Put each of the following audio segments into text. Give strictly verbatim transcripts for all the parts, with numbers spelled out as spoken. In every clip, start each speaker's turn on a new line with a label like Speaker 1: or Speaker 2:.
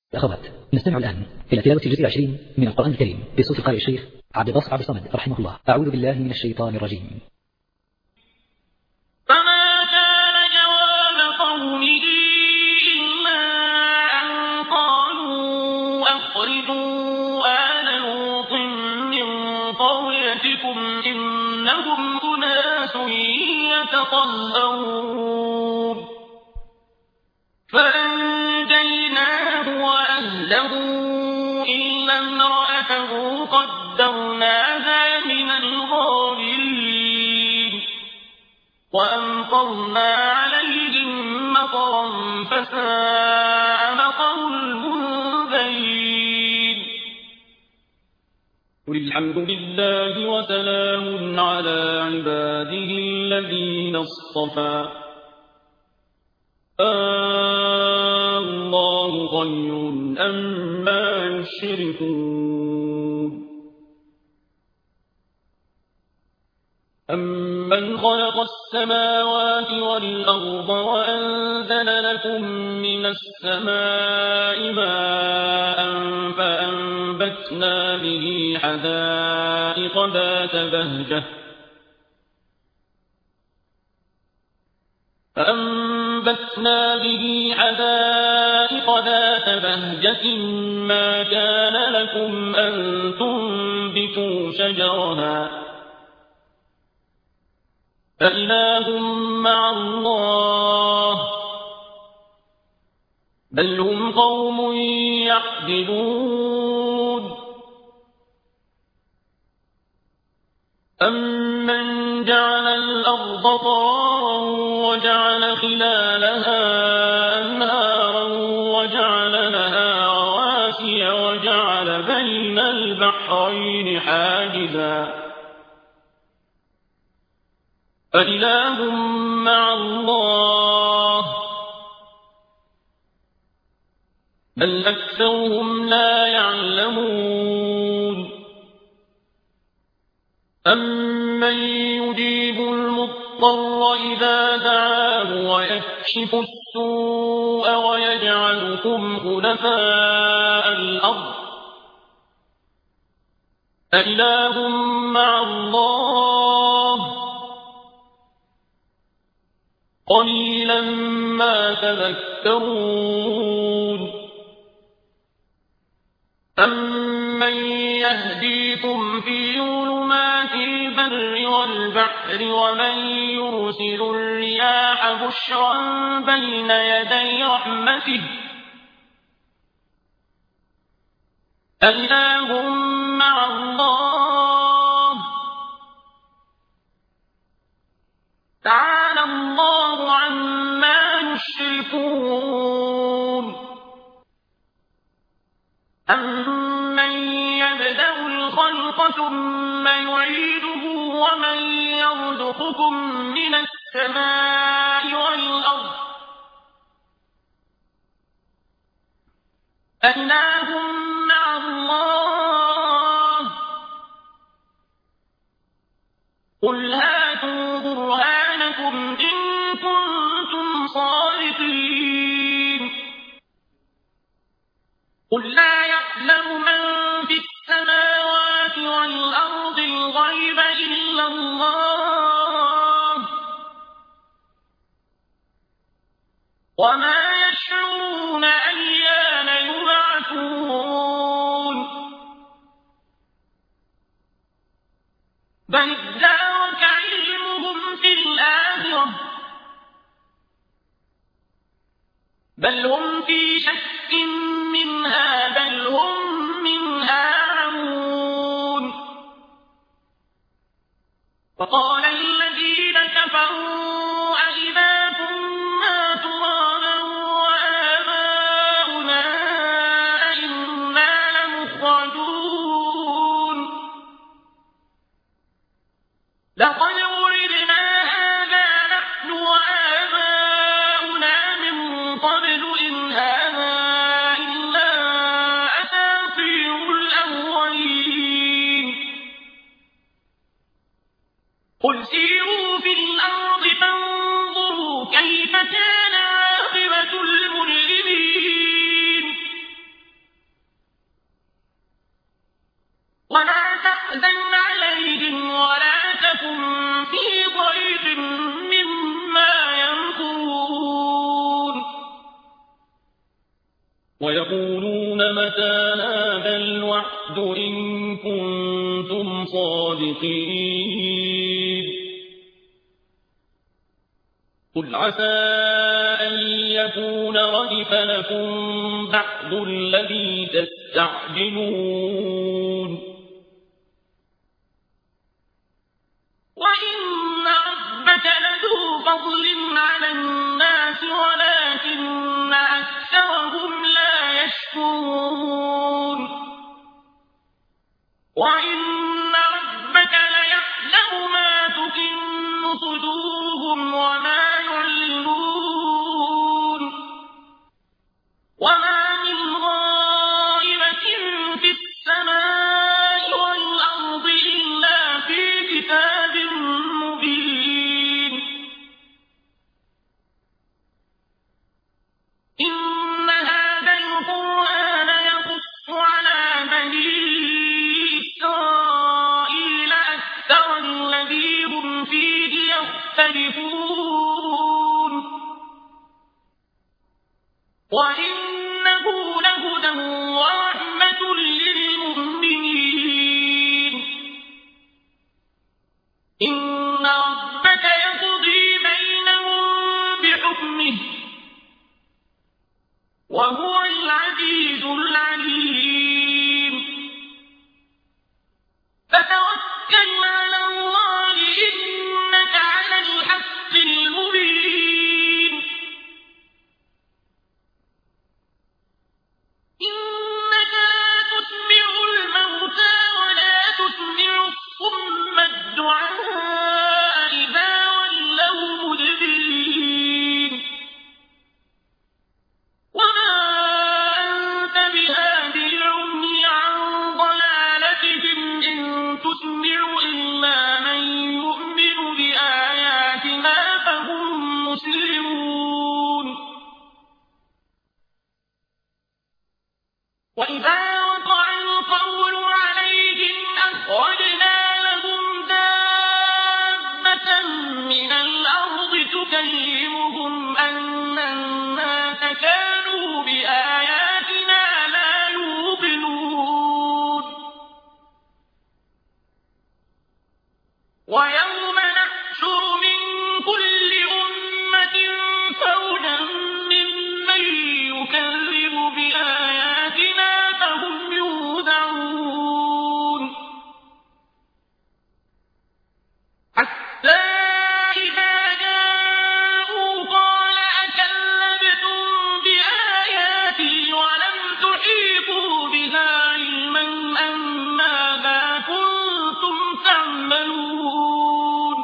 Speaker 1: أخوات، نستمع الآن إلى تلاوة الجزء العشرين من القرآن الكريم بصوت القارئ الشيخ عبد الباسط عبد الصمد رحمه الله. أعوذ بالله من الشيطان الرجيم.
Speaker 2: فما كان جواب قومه إلا أن قالوا أخرجوا آل لوط من قريتكم إنهم أناس يتطهرون فأنجيناه وأهله إلا امرأته قدرناها من الغابرين وأمطرنا عليهم مطرا فساء مطر المنذرين قل الحمد لله وسلام على عباده الذين اصطفى الله خير أما يشركون أمن خلق السماوات والأرض وأنزل لكم من السماء ماء فأنبتنا به حدائق ذات بهجة فأنبتنا به حدائق ذات بهجة ما كان لكم أن تنبتوا شجرها أإله مع الله بل هم قوم يعدلون أمن جعل الأرض قرارا وجعل خلالها أنهارا وجعل لها رواسي وجعل بين البحرين حاجزا أإله مع الله بل أكثرهم لا يعلمون أمن يجيب المضطر إذا دعاه ويكشف السوء ويجعلكم خلفاء الأرض أإله مع الله قليلا ما تذكرون أمن يهديكم في ظلمات البر والبحر ومن يرسل الرياح بشرا بين يدي رحمته أإله مع الله تعالى الله عما يشركون أمن يبدأ الخلق ثم يعيده ومن يرزقكم من السماء والأرض أإله مع الله قل هاتوا برهانكم إن كنتم صادقين قل لا يعلم من في السماوات والأرض الغيب إلا الله وما يشعرون أيان يبعثون بل ادارك علمهم في الآخرة بل هم في شك منها بل هم منها عمون وقال الذين كفروا أإذا كنا ترابا وآباؤنا أئنا لمخرجون لقد وردنا هذا نحن وآباؤنا من قبل إن هذا إلا أساطير الأولين قل سيروا في الأرض فانظروا كيف كان عاقبة المجرمين ولا تحزن عليهم ولا تكن في ضيق مما يمكرون
Speaker 3: ويقولون متى هذا الوعد إن كنتم صادقين قل عسى أن يكون ردف لكم بعض الذي تستعجلون
Speaker 2: وإن ربك لذو فضل على الناس ولكن أكثرهم لا يشكرون وإن ربك ليعلم ما تكن صدورهم وما يعلنون وما من غائبة في السماء والأرض إلا في كتاب مبين إن هذا القرآن يقص على بني إسرائيل أكثر الذي هم فيه يختلفون وإنه لهدى ورحمة للمؤمنين إن ربك يقضي بينهم بحكمه وهو العزيز العليم فتوكل على الله إنك على الحق المبين إنك لا تسمع الموتى ولا تسمع الصم الدعاء إذا ولوا مدبرين وما أنت بهادي العمي عن ضلالتهم إن تسمع إلا من يؤمن بآياتنا فهم مسلمون وإذا وقع القول عليهم أخرجنا لهم دابة من الأرض تكلمهم أن الناس كانوا بآياتنا لا يوقنون ويوم نحشر من كل أمة فوجا ممن يكذب بآياتنا فهم يوزعون حتى إذا جاءوا قال أكذبتم بآياتي ولم تحيطوا بها علما أم ماذا كنتم تعملون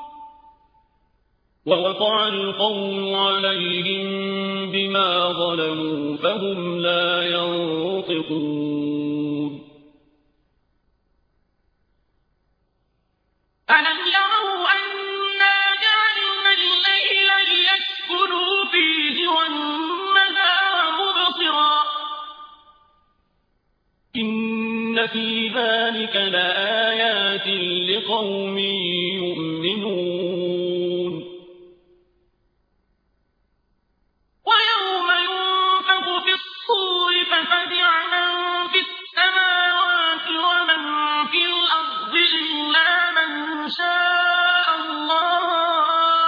Speaker 3: ووقع القول عليهم بما ظلموا فهم لا ينطقون
Speaker 2: ألم يروا أنا جعلنا الليل ليسكنوا فيه والنهار مبصرا
Speaker 3: إن في ذلك لآيات لقوم يؤمنون
Speaker 2: ويوم ينفخ في الصور ففزع من في السماوات ومن في الأرض إلا من شاء الله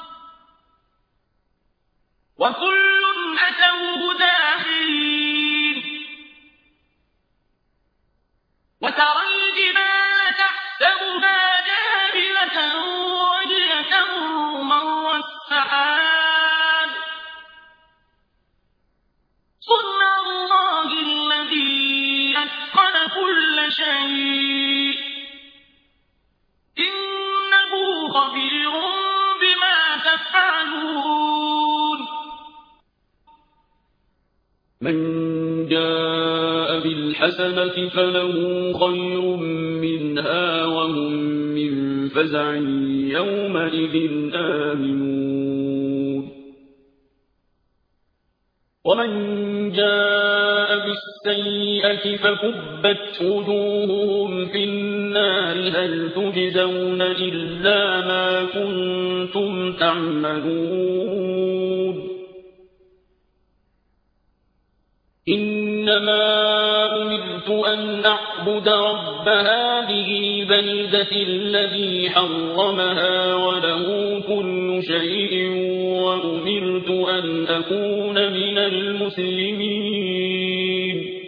Speaker 2: وكل أتوه داخلين وترى الجبال تحسبها جامدة وهي تمر مر السحاب صنع الله الذي أتقن كل شيء إنه خبير بما تفعلون
Speaker 3: من جاء بالحسنة فله خير منها وهم من فزع يومئذ آمنون ومن جاء بالسيئة فكبت وجوههم في النار هل تجزون إلا ما كنتم تعملون إنما أمرت أن أعبد رب هذه البلدة الذي حرمها وله كل شيء وأمرت أن أكون من المسلمين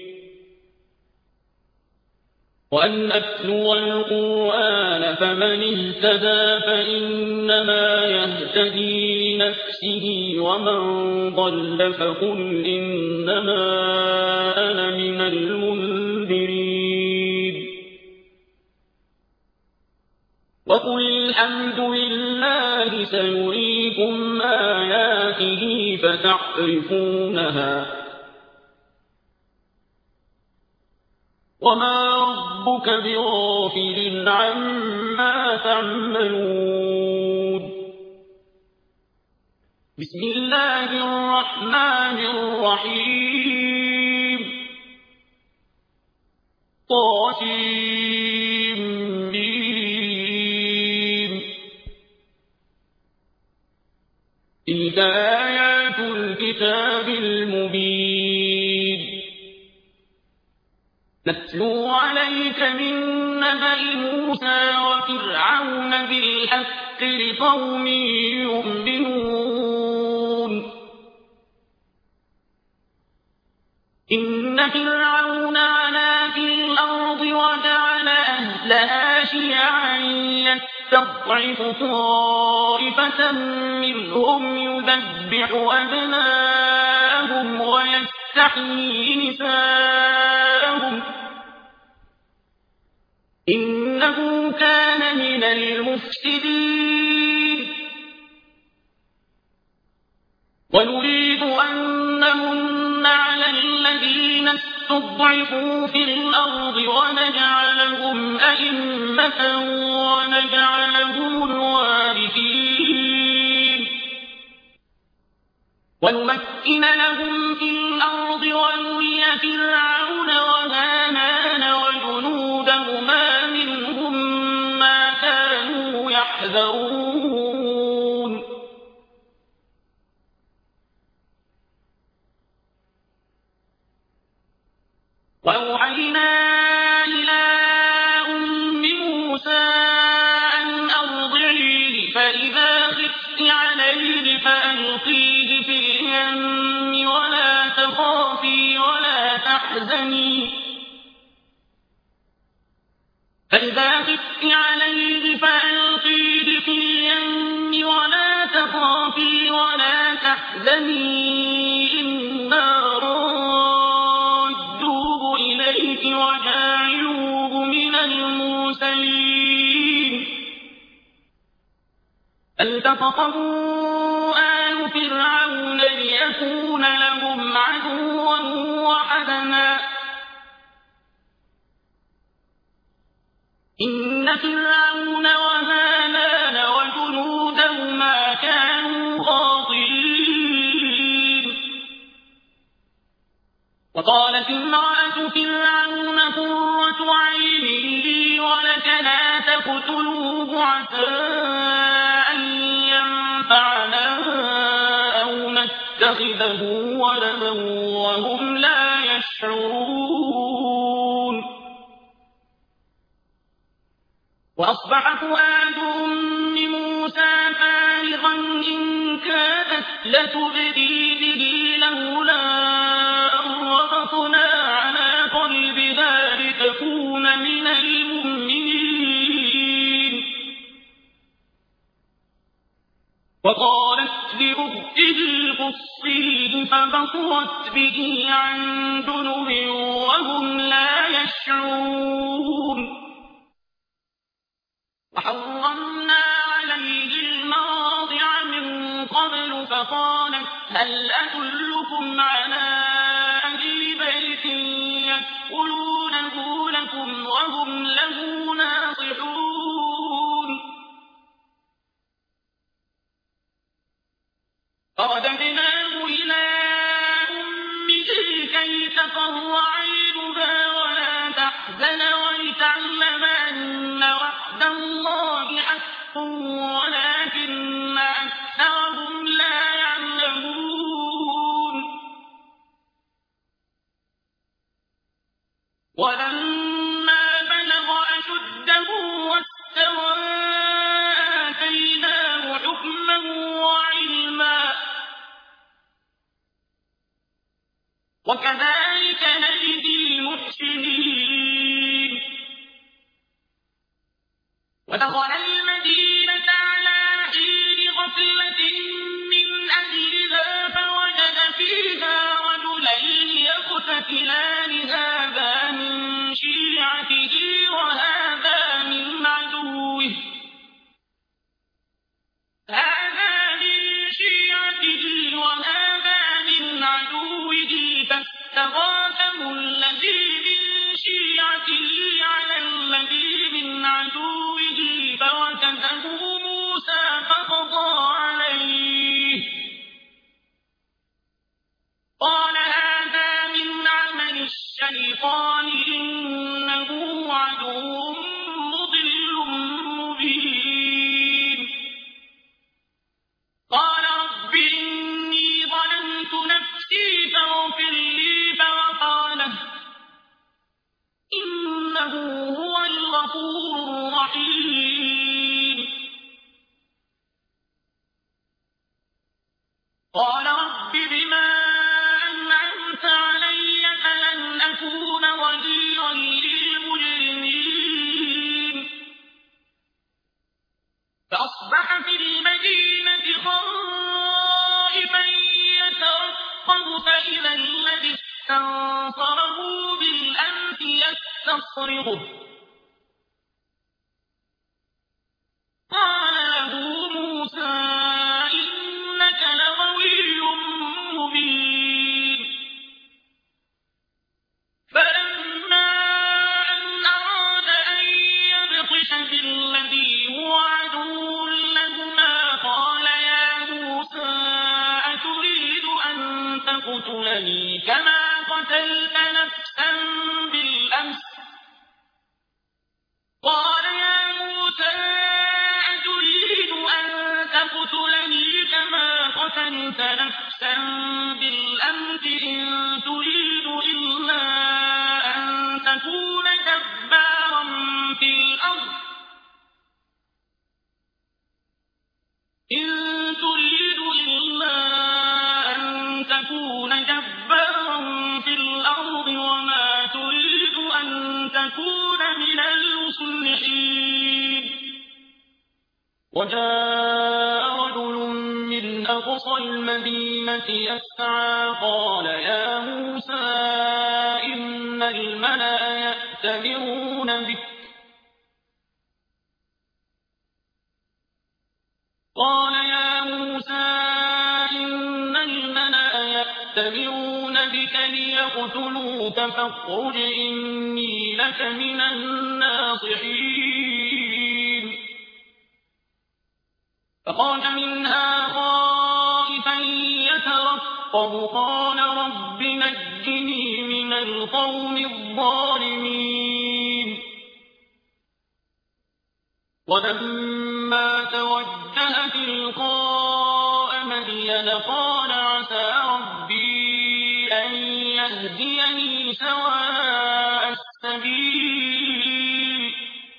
Speaker 3: وأن أتلو القرآن فمن اهتدى فإنما يهتدي لنفسه ومن ضل فقل إنما أنا من المنذرين وقل الحمد لله سيريكم آياته فتعرفونها وما ربك بغافل عما تعملون بسم الله الرحمن الرحيم طاسم تلك آيات الكتاب المبين نتلو عليك من نبأ موسى وفرعون بالحق لقوم يؤمنون إن فرعون علا في الأرض وجعل أهلها شيعا يستضعف طائفة منهم يذبح أبناءهم ويستحيي نساءهم إنه كان من المفسدين ونريد أن نمن على الذين استضعفوا في الأرض ونجعلهم أئمة ونجعلهم الوارثين ونمكن لهم في الأرض ونري فرعون وهامان وجنودهما منهم ما كانوا يحذرون وأوحينا إلى أم موسى أن أرضعيه فإذا خفت عليه فألقيه في اليم ولا تخافي ولا تحزني فإذا خفت عليه فألقيه في اليم ولا تخافي ولا تحزني إنا رادوه إليك وجاعلوه من المرسلين فالتقطه آل فرعون ليكون لهم عدوا وحزنا إن فرعون وهامان وجنودهما كانوا خاطئين وقالت امرأة فرعون قرة عين لي ولك لا تقتلوه عسى أن ينفعنا أو نتخذه ولدا وهم لا يشعرون وأصبح فؤاد أم موسى فارغا إن كانت لتبدي به لولا أن ربطنا على قلبها لتكون من المؤمنين وقالت لأخته قصيه فبصرت به عن جنب وهم لا يشعرون وحرمنا عليه المواضع من قبل فقالت هل أدلكم على أهل بيت يكفلونه لكم وهم له ناصحون فرددناه إلى أمه كي تقر ولما بلغ أشده واستوى آتيناه حكما وعلما وكذلك نجزي المحسنين ودخل المدينة على حين غفلة من أهلها فوجد فيها رجلين يقتتلان هذا من شيعته وهذا من عدوه هذا من شيعته وهذا من عدوه فاستغاثه الذي من شيعته على الذي من عدوه فوكزه موسى فقضى عليه قال هذا من عمل الشيطان إنه عدو مضل مبين قال رب إني ظلمت نفسي فاغفر لي فغفر له إنه هو الغفور الرحيم قال رب بما أنعمت علي فلن أكون ظهيرا للمجرمين فأصبح في المدينة خائفا يترقب فإذا الذي استنصره بالأمس يستصرخه قال له موسى إنك لغوي مبين فلما أن أراد أن يبطش بالذي هو عدو لهما قال يا موسى أتريد أن تقتلني كما قتلت نفسا بالأمس قال يا موسى أتريد أن تقتلني كما قتلت نفسا بالأمس إن تريد إلا أن تكون جبارا في الأرض إن تريد إلا أن تكون جبارا في الأرض وما تريد أن تكون من المصلحين وجاء رجل من أقصى المدينة يسعى قال يا موسى إن الملأ يأتمرون بك قال يا موسى إن الملأ يأتمرون بك ليقتلوك فاخرج إني لك من الناصحين فخرج منها خائفا يترقب قال رب نجني من القوم الظالمين ولما توجه تلقاء مدين قال عسى ربي أن يهديني سواء السبيل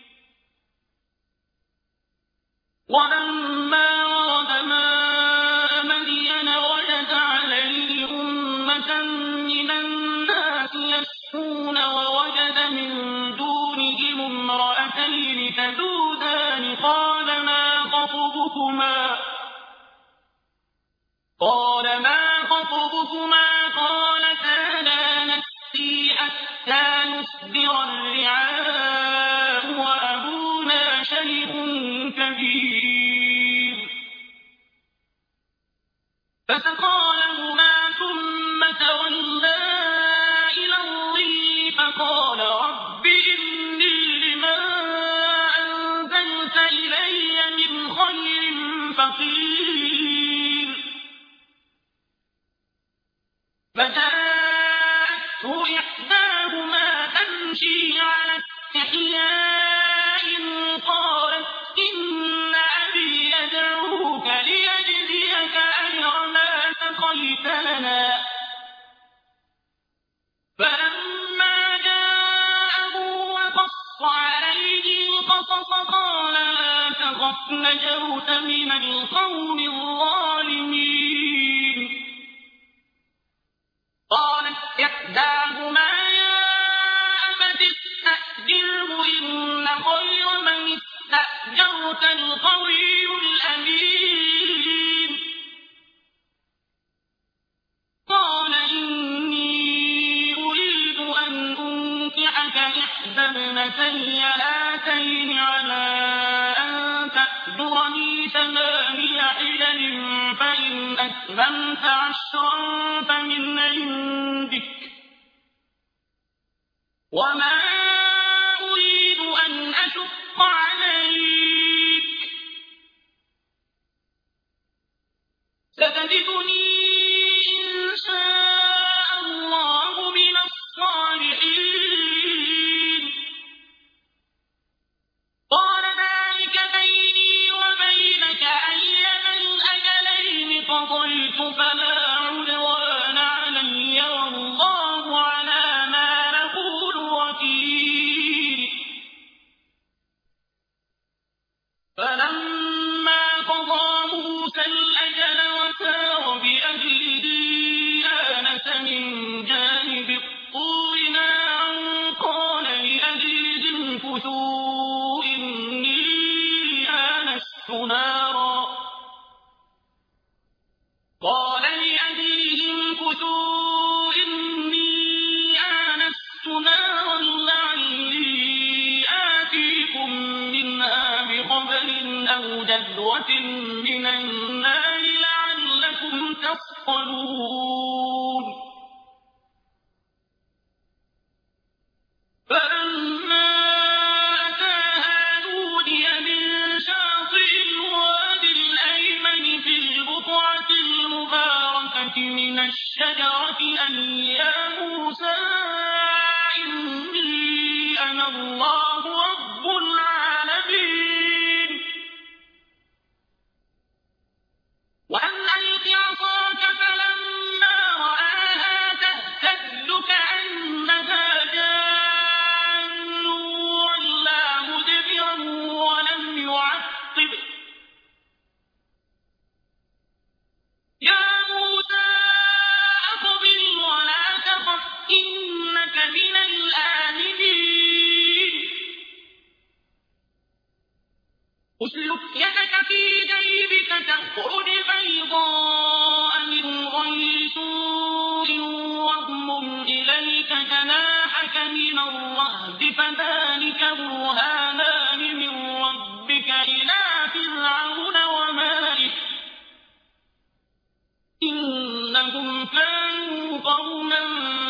Speaker 3: ولما ورد ماء مدين وجد عليه أمة من الناس يسقون ووجد من دونهم امرأتين تذودان قال ما خطبكما قال ما خطبكما قالتا لا نسقي حتى نصدر الرعاء وأبونا شيخ كبير فسقى لهما ثم تولى إلى الظل فقال رب إني لما أنزلت إلي من خير فقير فجاءته إحداهما تمشي على استحياء قالت إن أبي يدعوك ليجزيك أجر ما سقيت لنا فلما جاء عليه القصص قال لا تخف نجوت من القوم الظالمين قالت إحداهما يا أبت استأجره إن خير من استأجرت القوي الأمين قال إني أريد أن أنكحك إحدى ابنتي هاتين على أن تأجرني ثماني حجج فإن أتممت عشرا فمن عندك وما أريد أن أشق عليك ستجدني إن شاء الله من الصالحين قال ذلك بيني وبينك أيما الأجلين قضيت فلا عدوان علي والله على ما نقول وكيل فلما قضى موسى الأجل وسار بأهله آنس من جانب الطور نارا قال لأهلهم كثوا إني آنست نارا قال لأهلهم كثوا إني آنست نارا لعلي آتيكم منها بخبر أو جذوة من النار لعلكم تصطلون فلما أتاها نودي من شاطئ الوادي الأيمن في البقعة المباركة من الشجرة أن يا موسى إني أنا الله رب العالمين وأن ألق عصاك فلما رآها تهتز كأنها جان ولا مدبرا ولم يعقب يا موسى أقبل ولا تخف إنك من الآمنين أسلك يدك في جيبك تخرج بيضاء من غير سوء واضمم إليك جناحك من الرهب فذلك برهانان من ربك إلى فرعون وملئه إنهم كانوا قوما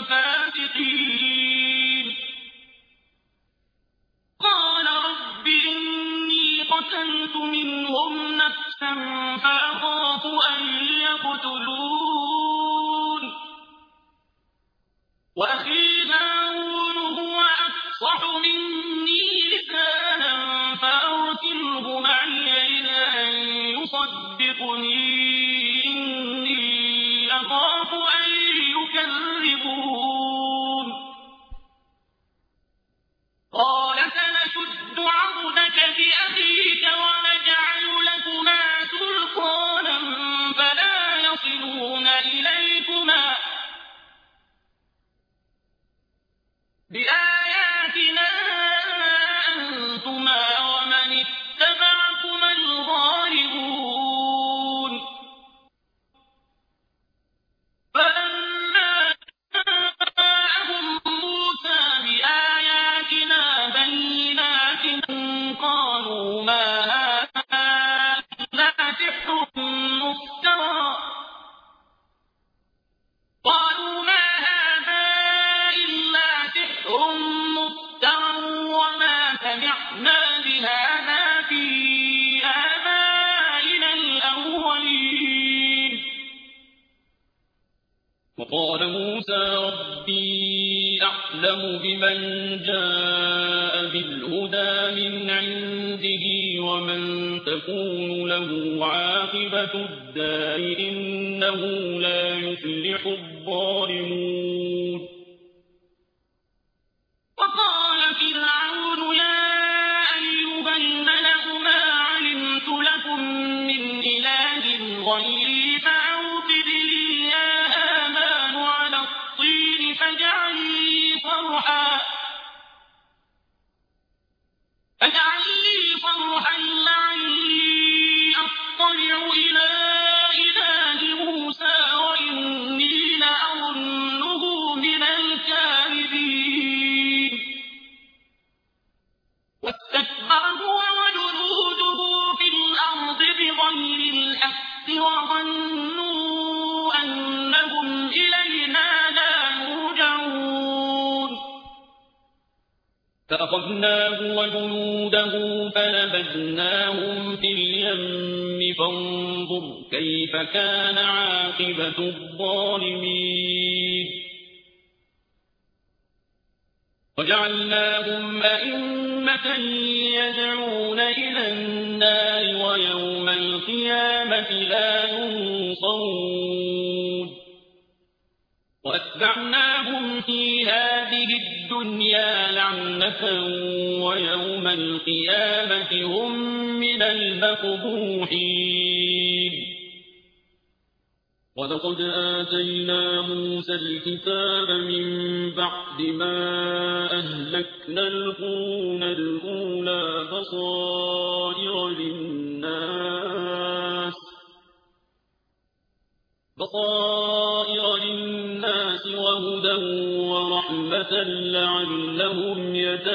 Speaker 3: فاسقين قال رب إني قتلت منهم نفسا فأخاف أن يقتلون وأخي هارون هو أفصح مني لسانا فأرسله معي إلى أن يصدقني إني أخاف أن يكذبون قال سنشد عضدك بأخيك ونجعل لكما سلطانا فلا يصلون إليكما بآياتنا أنتما ومن اتبعكما الغالبون فلما جاءهم موسى بآياتنا بينات قالوا ما هذا سحر مفترى قالوا ما هذا إلا سحر مفترى وما سمعنا بهذا في آبائنا الأولين وقال موسى ربي أعلم بمن جاء بالهدى من عنده ومن تكون له عاقبة الدار إنه لا يفلح الظالمون وقال فرعون يا
Speaker 2: غيري فأوقد لي يا هامان على الطين فاجعل لي صرحا فاجعل لي صرحا لعلي أطلع إلى إله موسى وإني لأظنه من الكاذبين واستكبر هو وجنوده في الأرض بغير الحق وظنوا أنهم إلينا لا يرجعون فأخذناه وجنوده فنبذناهم في اليم فانظر كيف كان عاقبة الظالمين وجعلناهم أئمة يدعون إلى النار ويوم القيامة لا ينصرون وأتبعناهم في هذه الدنيا لعنة ويوم القيامة هم من المقبوحين ولقد آتينا موسى الكتاب من بعد ما أهلكنا القرون الأولى بصائر للناس بصائر للناس وهدى ورحمة لعلهم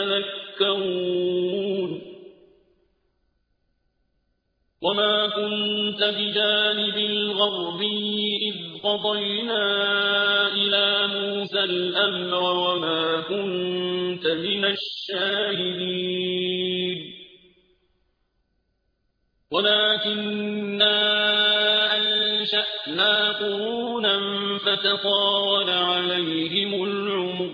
Speaker 2: يتذكرون وما كنت بجانب الغربي إذ قضينا إلى موسى الأمر وما كنت من الشاهدين ولكننا أنشأنا قرونا فتطاول عليهم العمر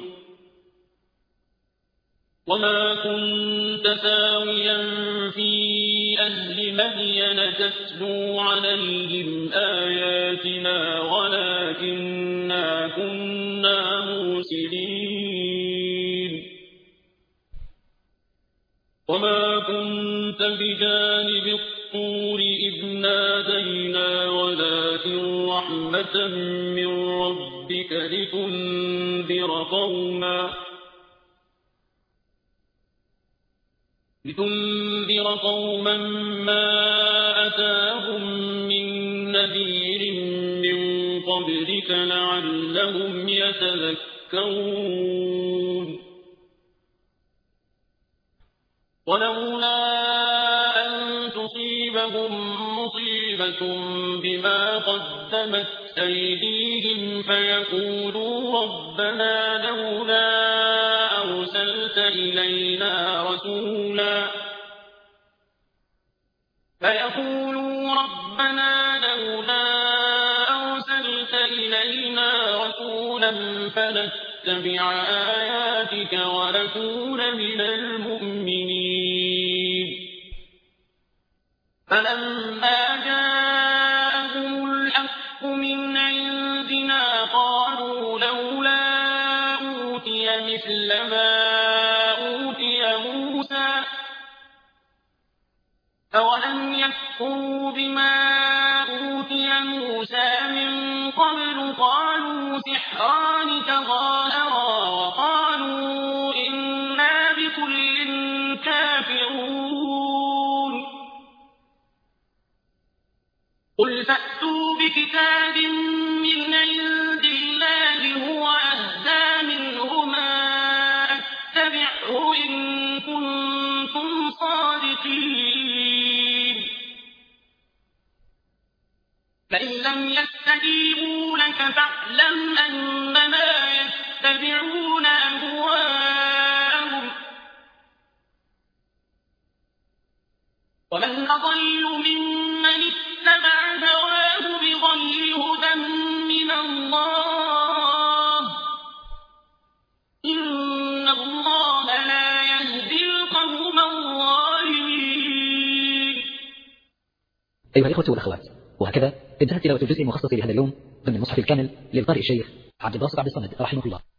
Speaker 2: وما كنت ثاويا في أهل مدين تتلو عليهم آياتنا ولكننا كنا مرسلين وما كنت بجانب الطور إذ نادينا ولكن رحمة من ربك لتنذر قوما لتنذر قوما ما أتاهم من نذير من قبلك لعلهم يتذكرون ولولا أن تصيبهم مصيبة بما قدمت أيديهم فيقولوا ربنا لولا أرسلت إلينا رسولا فيقولوا ربنا لولا أرسلت إلينا رسولا فنتبع آياتك ونكون من المؤمنين فلما جاءهم الحق من عندنا قالوا لولا أوتي مثل ما أوتي موسى أولم يكفروا بما أوتي موسى من قبل قالوا سحران تظاهرا وقالوا إنا بكل كافرون قل فأتوا بكتاب من عند الله هو أهدى منهما أتبعه إن كنتم صادقين فإن لم يستجيبوا لك فاعلم أنما يتبعون أهواءهم ومن أضل ممن اتبع هواه بغير هدى من الله إن الله لا يهدي القوم الظالمين.
Speaker 1: أيها الإخوة والأخوات، وهكذا انتهت تلاوة الجزء المخصص لهذا اليوم ضمن المصحف الكامل للقارئ الشيخ عبد الباسط عبد الصمد رحمه الله.